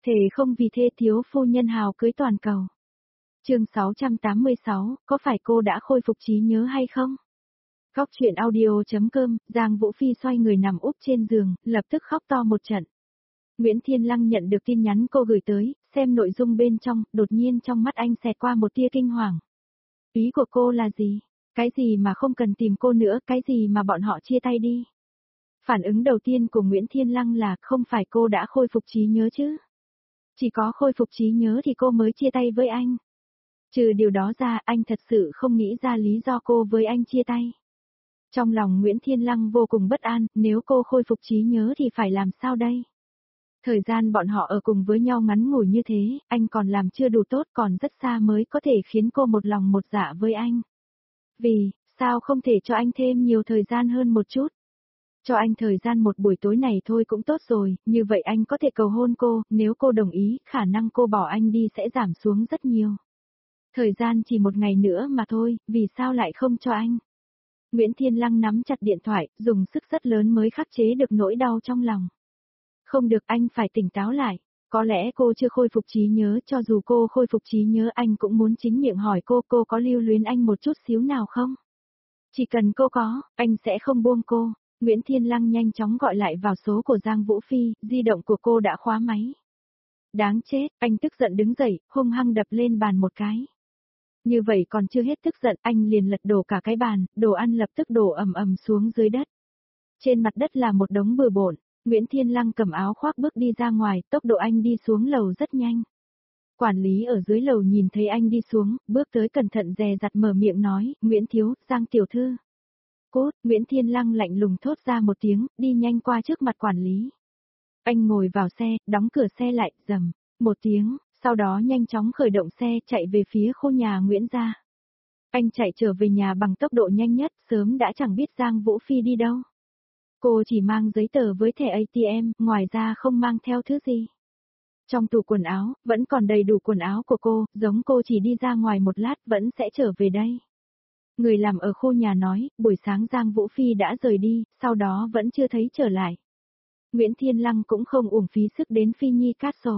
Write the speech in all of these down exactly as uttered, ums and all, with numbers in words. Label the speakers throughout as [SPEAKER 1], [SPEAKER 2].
[SPEAKER 1] Thề không vì thê thiếu phu nhân hào cưới toàn cầu. Chương sáu trăm tám mươi sáu, có phải cô đã khôi phục trí nhớ hay không? Góc truyện audio.com, Giang Vũ Phi xoay người nằm úp trên giường, lập tức khóc to một trận. Nguyễn Thiên Lăng nhận được tin nhắn cô gửi tới, xem nội dung bên trong, đột nhiên trong mắt anh xẹt qua một tia kinh hoàng. Ý của cô là gì? Cái gì mà không cần tìm cô nữa, cái gì mà bọn họ chia tay đi? Phản ứng đầu tiên của Nguyễn Thiên Lăng là không phải cô đã khôi phục trí nhớ chứ? Chỉ có khôi phục trí nhớ thì cô mới chia tay với anh. Trừ điều đó ra, anh thật sự không nghĩ ra lý do cô với anh chia tay. Trong lòng Nguyễn Thiên Lăng vô cùng bất an, nếu cô khôi phục trí nhớ thì phải làm sao đây? Thời gian bọn họ ở cùng với nhau ngắn ngủi như thế, anh còn làm chưa đủ tốt, còn rất xa mới có thể khiến cô một lòng một dạ với anh. Vì, sao không thể cho anh thêm nhiều thời gian hơn một chút? Cho anh thời gian một buổi tối này thôi cũng tốt rồi, như vậy anh có thể cầu hôn cô, nếu cô đồng ý, khả năng cô bỏ anh đi sẽ giảm xuống rất nhiều. Thời gian chỉ một ngày nữa mà thôi, vì sao lại không cho anh? Nguyễn Thiên Lăng nắm chặt điện thoại, dùng sức rất lớn mới khắc chế được nỗi đau trong lòng. Không được, anh phải tỉnh táo lại. Có lẽ cô chưa khôi phục trí nhớ, cho dù cô khôi phục trí nhớ anh cũng muốn chính miệng hỏi cô, cô có lưu luyến anh một chút xíu nào không? Chỉ cần cô có, anh sẽ không buông cô. Nguyễn Thiên Lăng nhanh chóng gọi lại vào số của Giang Vũ Phi, di động của cô đã khóa máy. Đáng chết, anh tức giận đứng dậy, hung hăng đập lên bàn một cái. Như vậy còn chưa hết tức giận, anh liền lật đổ cả cái bàn, đồ ăn lập tức đổ ầm ầm xuống dưới đất. Trên mặt đất là một đống bừa bộn. Nguyễn Thiên Lăng cầm áo khoác bước đi ra ngoài, tốc độ anh đi xuống lầu rất nhanh. Quản lý ở dưới lầu nhìn thấy anh đi xuống, bước tới cẩn thận dè dặt mở miệng nói, Nguyễn Thiếu, Giang tiểu thư. Cốt, Nguyễn Thiên Lăng lạnh lùng thốt ra một tiếng, đi nhanh qua trước mặt quản lý. Anh ngồi vào xe, đóng cửa xe lại, rầm, một tiếng, sau đó nhanh chóng khởi động xe chạy về phía khu nhà Nguyễn gia. Anh chạy trở về nhà bằng tốc độ nhanh nhất, sớm đã chẳng biết Giang Vũ Phi đi đâu. Cô chỉ mang giấy tờ với thẻ a tê em, ngoài ra không mang theo thứ gì. Trong tủ quần áo, vẫn còn đầy đủ quần áo của cô, giống cô chỉ đi ra ngoài một lát vẫn sẽ trở về đây. Người làm ở khu nhà nói, buổi sáng Giang Vũ Phi đã rời đi, sau đó vẫn chưa thấy trở lại. Nguyễn Thiên Lăng cũng không uổng phí sức đến Phi Nhi Castle.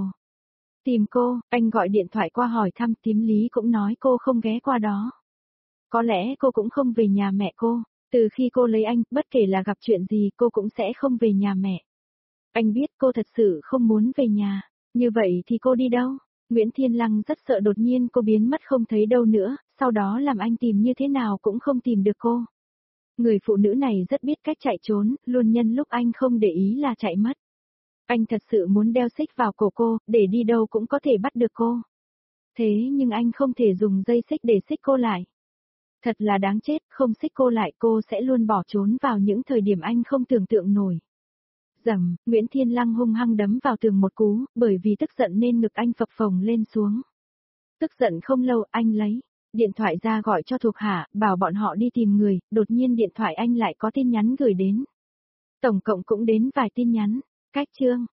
[SPEAKER 1] Tìm cô, anh gọi điện thoại qua hỏi thăm, tím Lý cũng nói cô không ghé qua đó. Có lẽ cô cũng không về nhà mẹ cô. Từ khi cô lấy anh, bất kể là gặp chuyện gì cô cũng sẽ không về nhà mẹ. Anh biết cô thật sự không muốn về nhà. Như vậy thì cô đi đâu? Nguyễn Thiên Lăng rất sợ đột nhiên cô biến mất không thấy đâu nữa, sau đó làm anh tìm như thế nào cũng không tìm được cô. Người phụ nữ này rất biết cách chạy trốn, luôn nhân lúc anh không để ý là chạy mất. Anh thật sự muốn đeo xích vào cổ cô, để đi đâu cũng có thể bắt được cô. Thế nhưng anh không thể dùng dây xích để xích cô lại. Thật là đáng chết, không xích cô lại cô sẽ luôn bỏ trốn vào những thời điểm anh không tưởng tượng nổi. Rầm, Nguyễn Thiên Lăng hung hăng đấm vào tường một cú, bởi vì tức giận nên ngực anh phập phồng lên xuống. Tức giận không lâu, anh lấy điện thoại ra gọi cho thuộc hạ, bảo bọn họ đi tìm người, đột nhiên điện thoại anh lại có tin nhắn gửi đến. Tổng cộng cũng đến vài tin nhắn, cách chương.